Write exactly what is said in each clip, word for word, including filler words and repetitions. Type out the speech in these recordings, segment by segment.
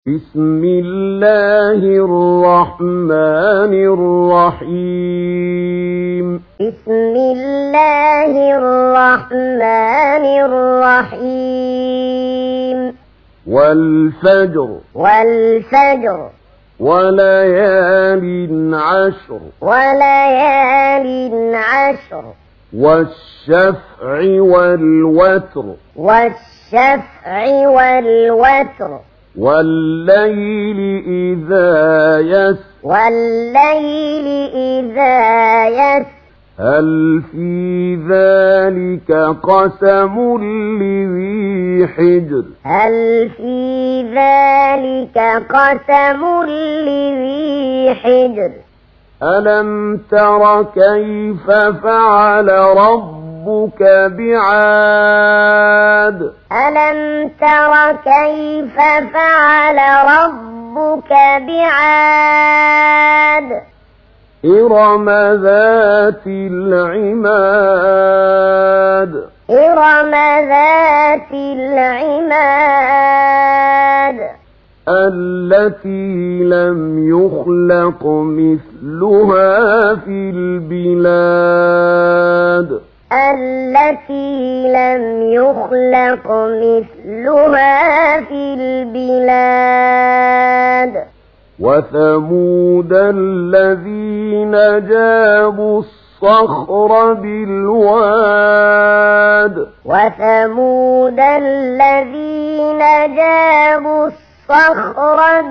بسم الله الرحمن الرحيم بسم الله الرحمن الرحيم والفجر والفجر وليال عشر وليال عشر والشفع والوتر والشفع والوتر والليل إذا يسر والليل إذا يسر هل في ذلك قسم لذي حجر هل في ذلك قسم لذي حجر ألم تر كيف فعل ربك بعاد ألم تر كيف فعل ربك بعاد إرم ذات العماد إرم ذات العماد التي لم يخلق مثلها في البلاد التي لم يخلق مثلها في البلاد وثمود الذين جابوا الصخر بالواد وثمود الذين جابوا الصخر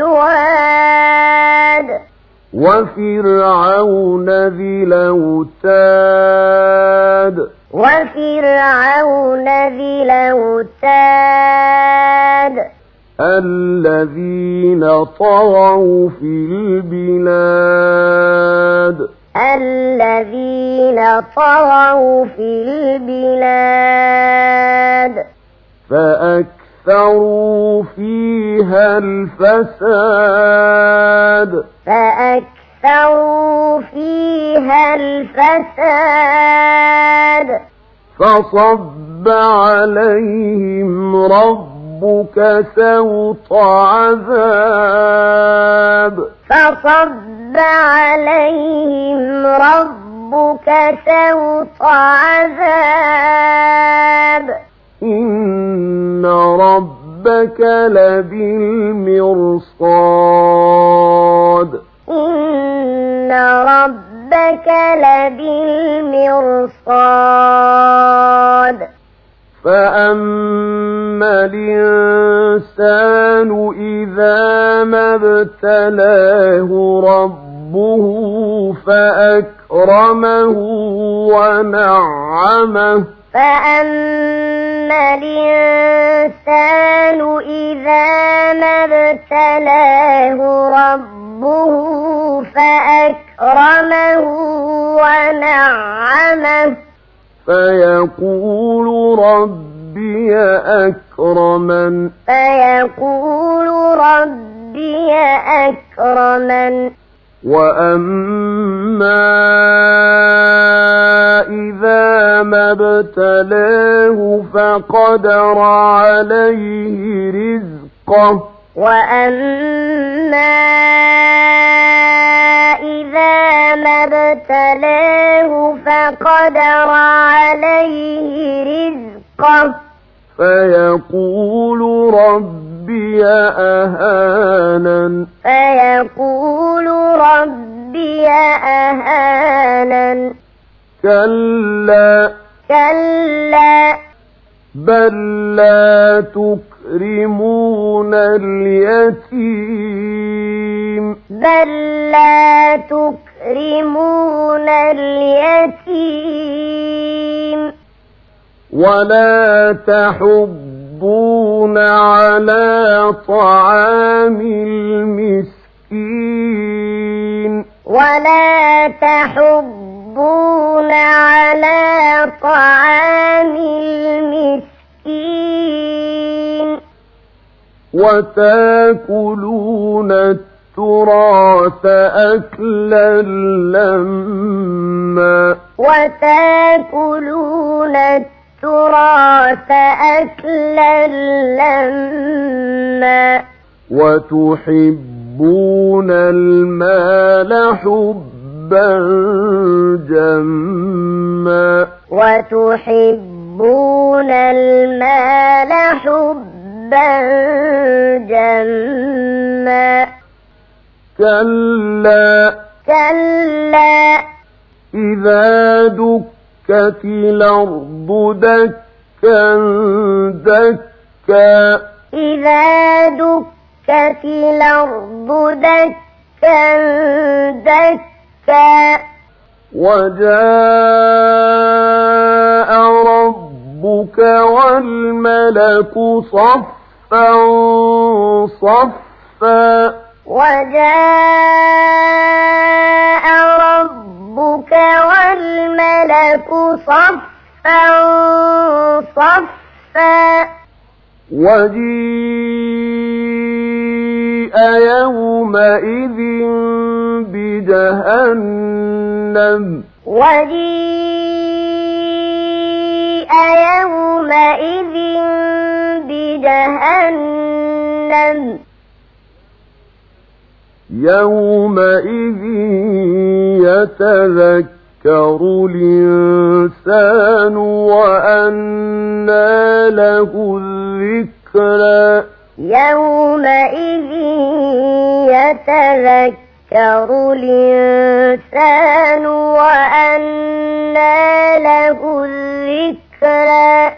بالواد وفرعون ذي الأوتاد وفرعون ذي الأوتاد الذين طغوا في البلاد الذين طغوا في البلاد فأكثروا فيها الفساد فأكثروا فيها الفساد فصب عليهم ربك سوط عذاب فصب عليهم ربك سوط عذاب إن ربك لبالمرصاد إن ربك لبالمرصاد فأما الإنسان إذا ما ابتلاه ربه فأكرمه ونعمه فأما الإنسان إذا ما ابتلاه ربه فأكرمه ونعمه فيقول ربي أكرمن فيقول ربي أكرمن وأما إذا ما ابتلاه فقدر عليه رزقه وأما إذا ما ابتلاه فقدر عليه رزقه فيقول ربي أهانن فيقول ربي أهانن كلا كلا بل لا تكرمون اليتيم بل لا تكرمون اليتيم ولا تحضون على طعام المسكين ولا تحضون على طعام المسكين وتاكلون التراث أكلا لما وتاكلون التراث أكلا لما وتحبون المال حبا جما وتحبون المال حبا جما كلا كلا إذا دكت الأرض دكا دكا إذا دكت الأرض دكا دكا وجاء ربك والملك صفا صفا وجاء ربك والملك صفا صفا وجيء يومئذ بجهنم وجيء يومئذ بجهنم يومئذ يتذكر الإنسان وأنى له الذكرى يومئذ يتذكر الإنسان وأنى له الذكرى